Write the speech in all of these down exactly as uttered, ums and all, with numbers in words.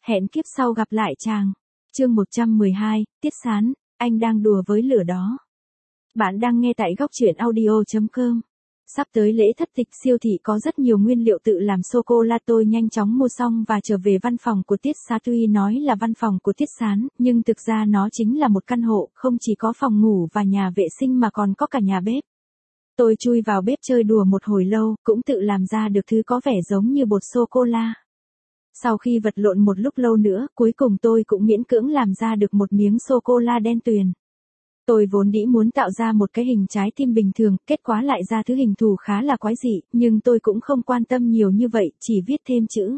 Hẹn kiếp sau gặp lại chàng. Chương một trăm mười hai, Tiết Sán, anh đang đùa với lửa đó. Bạn đang nghe tại góc truyện audio chấm com. Sắp tới lễ thất tịch, siêu thị có rất nhiều nguyên liệu tự làm sô-cô-la. Tôi nhanh chóng mua xong và trở về văn phòng của Tiết Sán. Tuy nói là văn phòng của Tiết Sán, nhưng thực ra nó chính là một căn hộ, không chỉ có phòng ngủ và nhà vệ sinh mà còn có cả nhà bếp. Tôi chui vào bếp chơi đùa một hồi lâu, cũng tự làm ra được thứ có vẻ giống như bột sô-cô-la. Sau khi vật lộn một lúc lâu nữa, cuối cùng tôi cũng miễn cưỡng làm ra được một miếng sô-cô-la đen tuyền. Tôi vốn dĩ muốn tạo ra một cái hình trái tim bình thường, kết quả lại ra thứ hình thù khá là quái dị, nhưng tôi cũng không quan tâm nhiều như vậy, chỉ viết thêm chữ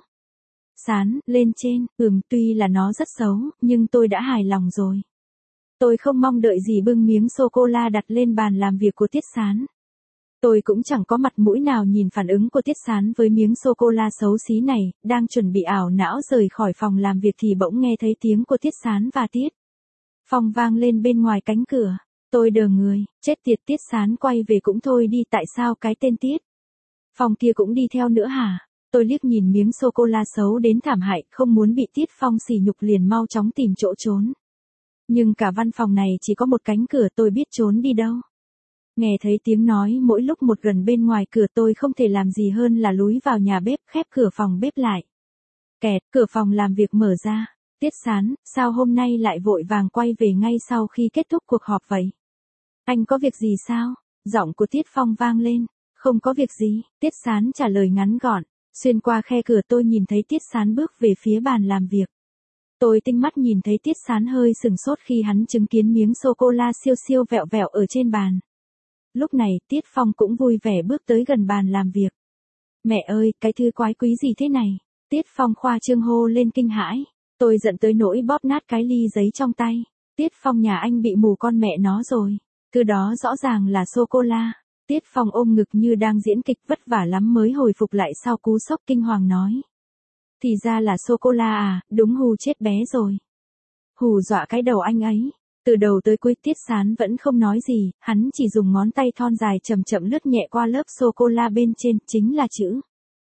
Sán lên trên. Ừm, tuy là nó rất xấu, nhưng tôi đã hài lòng rồi. Tôi không mong đợi gì bưng miếng sô-cô-la đặt lên bàn làm việc của Tiết Sán. Tôi cũng chẳng có mặt mũi nào nhìn phản ứng của Tiết Sán với miếng sô-cô-la xấu xí này, đang chuẩn bị ảo não rời khỏi phòng làm việc thì bỗng nghe thấy tiếng của Tiết Sán và Tiết Phong vang lên bên ngoài cánh cửa. Tôi đờ người, chết tiệt, Tiết Sán quay về cũng thôi đi, tại sao cái tên Tiết Phong kia cũng đi theo nữa hả? Tôi liếc nhìn miếng sô-cô-la xấu đến thảm hại, không muốn bị Tiết Phong sỉ nhục liền mau chóng tìm chỗ trốn. Nhưng cả văn phòng này chỉ có một cánh cửa, tôi biết trốn đi đâu. Nghe thấy tiếng nói mỗi lúc một gần bên ngoài cửa, tôi không thể làm gì hơn là lúi vào nhà bếp, khép cửa phòng bếp lại. Kẹt, cửa phòng làm việc mở ra. Tiết Sán, sao hôm nay lại vội vàng quay về ngay sau khi kết thúc cuộc họp vậy? Anh có việc gì sao? Giọng của Tiết Phong vang lên. Không có việc gì, Tiết Sán trả lời ngắn gọn. Xuyên qua khe cửa tôi nhìn thấy Tiết Sán bước về phía bàn làm việc. Tôi tinh mắt nhìn thấy Tiết Sán hơi sừng sốt khi hắn chứng kiến miếng sô-cô-la siêu siêu vẹo vẹo ở trên bàn. Lúc này, Tiết Phong cũng vui vẻ bước tới gần bàn làm việc. Mẹ ơi, cái thứ quái quý gì thế này? Tiết Phong khoa trương hô lên kinh hãi. Tôi giận tới nỗi bóp nát cái ly giấy trong tay. Tiết Phong, nhà anh bị mù con mẹ nó rồi. Thứ đó rõ ràng là sô-cô-la. Tiết Phong ôm ngực như đang diễn kịch, vất vả lắm mới hồi phục lại sau cú sốc kinh hoàng nói. Thì ra là sô-cô-la à, đúng hù chết bé rồi. Hù dọa cái đầu anh ấy. Từ đầu tới cuối Tiết Sán vẫn không nói gì, hắn chỉ dùng ngón tay thon dài chậm chậm lướt nhẹ qua lớp sô-cô-la bên trên, chính là chữ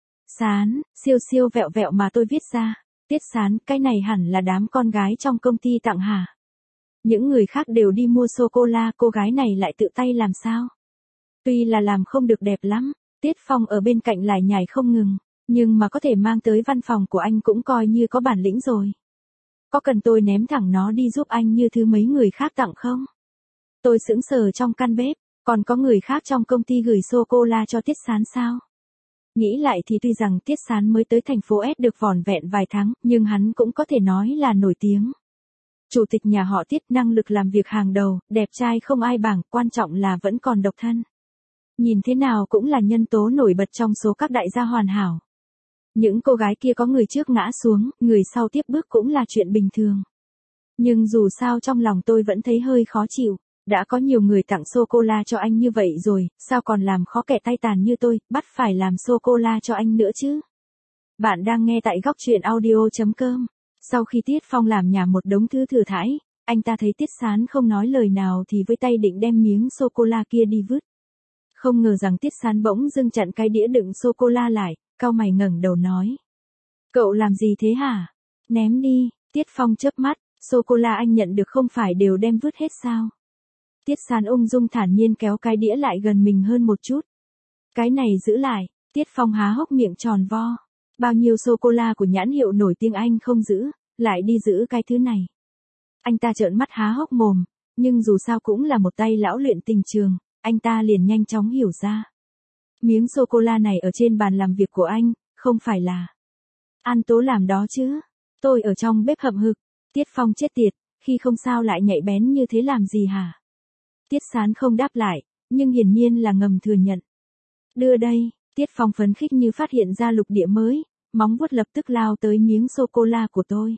Sán, siêu siêu vẹo vẹo mà tôi viết ra. Tiết Sán, cái này hẳn là đám con gái trong công ty tặng hả? Những người khác đều đi mua sô-cô-la, cô gái này lại tự tay làm sao? Tuy là làm không được đẹp lắm, Tiết Phong ở bên cạnh lại nhảy không ngừng, nhưng mà có thể mang tới văn phòng của anh cũng coi như có bản lĩnh rồi. Có cần tôi ném thẳng nó đi giúp anh như thứ mấy người khác tặng không? Tôi sững sờ trong căn bếp, còn có người khác trong công ty gửi sô-cô-la cho Tiết Sán sao? Nghĩ lại thì tuy rằng Tiết Sán mới tới thành phố S được vỏn vẹn vài tháng, nhưng hắn cũng có thể nói là nổi tiếng. Chủ tịch nhà họ Tiết, năng lực làm việc hàng đầu, đẹp trai không ai bằng, quan trọng là vẫn còn độc thân. Nhìn thế nào cũng là nhân tố nổi bật trong số các đại gia hoàn hảo. Những cô gái kia có người trước ngã xuống, người sau tiếp bước cũng là chuyện bình thường. Nhưng dù sao trong lòng tôi vẫn thấy hơi khó chịu. Đã có nhiều người tặng sô-cô-la cho anh như vậy rồi, sao còn làm khó kẻ tay tàn như tôi, bắt phải làm sô-cô-la cho anh nữa chứ? Bạn đang nghe tại góc truyện audio chấm com. Sau khi Tiết Phong làm nhảm một đống thứ thừa thãi, anh ta thấy Tiết Sán không nói lời nào thì với tay định đem miếng sô-cô-la kia đi vứt. Không ngờ rằng Tiết Sán bỗng dưng chặn cái đĩa đựng sô-cô-la lại, cau mày ngẩng đầu nói. Cậu làm gì thế hả? Ném đi. Tiết Phong chớp mắt, sô-cô-la anh nhận được không phải đều đem vứt hết sao? Tiết Sán ung dung thản nhiên kéo cái đĩa lại gần mình hơn một chút. Cái này giữ lại. Tiết Phong há hốc miệng tròn vo. Bao nhiêu sô-cô-la của nhãn hiệu nổi tiếng anh không giữ, lại đi giữ cái thứ này. Anh ta trợn mắt há hốc mồm, nhưng dù sao cũng là một tay lão luyện tình trường, anh ta liền nhanh chóng hiểu ra. Miếng sô-cô-la này ở trên bàn làm việc của anh, không phải là An Tố làm đó chứ. Tôi ở trong bếp hậm hực. Tiết Phong chết tiệt, khi không sao lại nhạy bén như thế làm gì hả? Tiết Sán không đáp lại, nhưng hiển nhiên là ngầm thừa nhận. Đưa đây. Tiết Phong phấn khích như phát hiện ra lục địa mới, móng vuốt lập tức lao tới miếng sô-cô-la của tôi.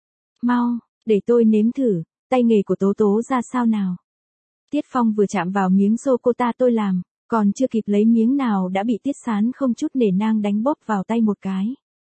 Mau, để tôi nếm thử, tay nghề của Tố Tố ra sao nào. Tiết Phong vừa chạm vào miếng sô-cô-la tôi làm, còn chưa kịp lấy miếng nào đã bị Tiết Sán không chút nể nang đánh bóp vào tay một cái.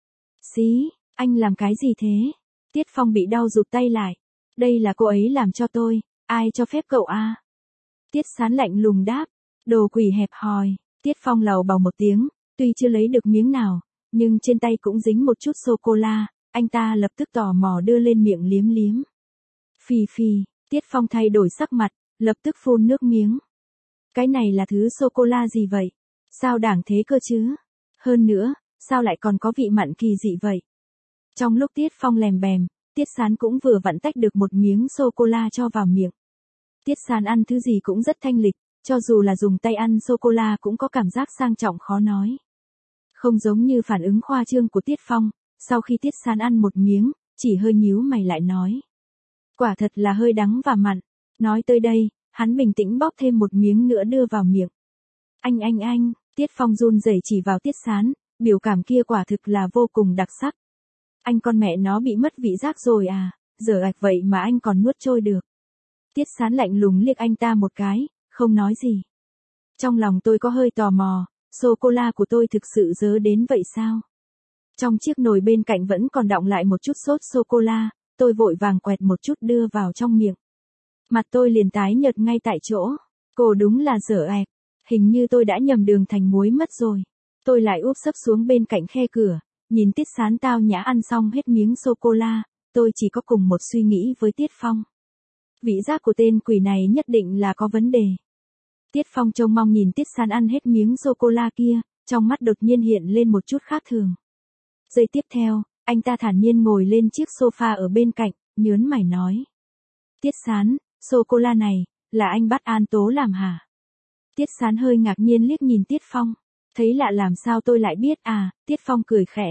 Xí, anh làm cái gì thế? Tiết Phong bị đau rụt tay lại. Đây là cô ấy làm cho tôi, ai cho phép cậu a? Tiết Sán lạnh lùng đáp. Đồ quỷ hẹp hòi. Tiết Phong lầu bầu một tiếng, tuy chưa lấy được miếng nào, nhưng trên tay cũng dính một chút sô-cô-la, anh ta lập tức tò mò đưa lên miệng liếm liếm. Phì phì, Tiết Phong thay đổi sắc mặt, lập tức phun nước miếng. Cái này là thứ sô-cô-la gì vậy? Sao đảng thế cơ chứ? Hơn nữa, sao lại còn có vị mặn kỳ dị vậy? Trong lúc Tiết Phong lèm bèm, Tiết Sán cũng vừa vặn tách được một miếng sô-cô-la cho vào miệng. Tiết Sán ăn thứ gì cũng rất thanh lịch, cho dù là dùng tay ăn sô-cô-la cũng có cảm giác sang trọng khó nói. Không giống như phản ứng khoa trương của Tiết Phong, sau khi Tiết Sán ăn một miếng, chỉ hơi nhíu mày lại nói. Quả thật là hơi đắng và mặn. Nói tới đây, hắn bình tĩnh bóp thêm một miếng nữa đưa vào miệng. Anh anh anh, Tiết Phong run rẩy chỉ vào Tiết Sán, biểu cảm kia quả thực là vô cùng đặc sắc. Anh con mẹ nó bị mất vị giác rồi à, dở ạch vậy mà anh còn nuốt trôi được. Tiết Sán lạnh lùng liếc anh ta một cái, không nói gì. Trong lòng tôi có hơi tò mò, sô-cô-la của tôi thực sự dớ đến vậy sao? Trong chiếc nồi bên cạnh vẫn còn đọng lại một chút sốt sô-cô-la, tôi vội vàng quẹt một chút đưa vào trong miệng. Mặt tôi liền tái nhợt ngay tại chỗ. Cô đúng là dở ạch, hình như tôi đã nhầm đường thành muối mất rồi. Tôi lại úp sấp xuống bên cạnh khe cửa, nhìn Tiết Sán tao nhã ăn xong hết miếng sô-cô-la, tôi chỉ có cùng một suy nghĩ với Tiết Phong. Vị giác của tên quỷ này nhất định là có vấn đề. Tiết Phong trông mong nhìn Tiết Sán ăn hết miếng sô-cô-la kia, trong mắt đột nhiên hiện lên một chút khác thường. Giây tiếp theo, anh ta thản nhiên ngồi lên chiếc sofa ở bên cạnh, nhớn mày nói. Tiết Sán, sô-cô-la này, là anh bắt An Tố làm hả? Tiết Sán hơi ngạc nhiên liếc nhìn Tiết Phong. Thấy lạ làm sao tôi lại biết à, Tiết Phong cười khẽ.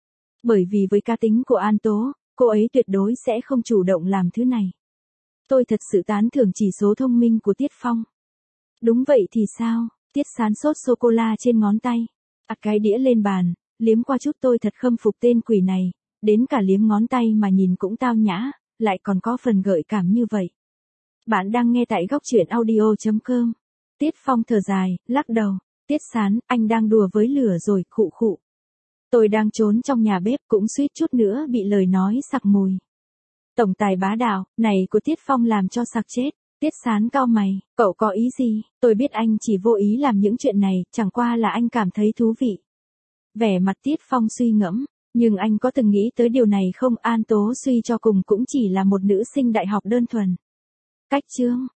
Bởi vì với cá tính của An Tố, cô ấy tuyệt đối sẽ không chủ động làm thứ này. Tôi thật sự tán thưởng chỉ số thông minh của Tiết Phong. Đúng vậy thì sao? Tiết Sán sốt sô-cô-la trên ngón tay. Ặt cái đĩa lên bàn, liếm qua chút tôi thật khâm phục tên quỷ này. Đến cả liếm ngón tay mà nhìn cũng tao nhã, lại còn có phần gợi cảm như vậy. Bạn đang nghe tại góc truyện audio chấm com. Tiết Phong thở dài, lắc đầu. Tiết Sán, anh đang đùa với lửa rồi, khụ khụ. Tôi đang trốn trong nhà bếp cũng suýt chút nữa bị lời nói sặc mùi. Tổng tài bá đạo, này của Tiết Phong làm cho sặc chết. Tiết Sán cau mày, cậu có ý gì? Tôi biết anh chỉ vô ý làm những chuyện này, chẳng qua là anh cảm thấy thú vị. Vẻ mặt Tiết Phong suy ngẫm, nhưng anh có từng nghĩ tới điều này không? An Tố suy cho cùng cũng chỉ là một nữ sinh đại học đơn thuần. Cách chương,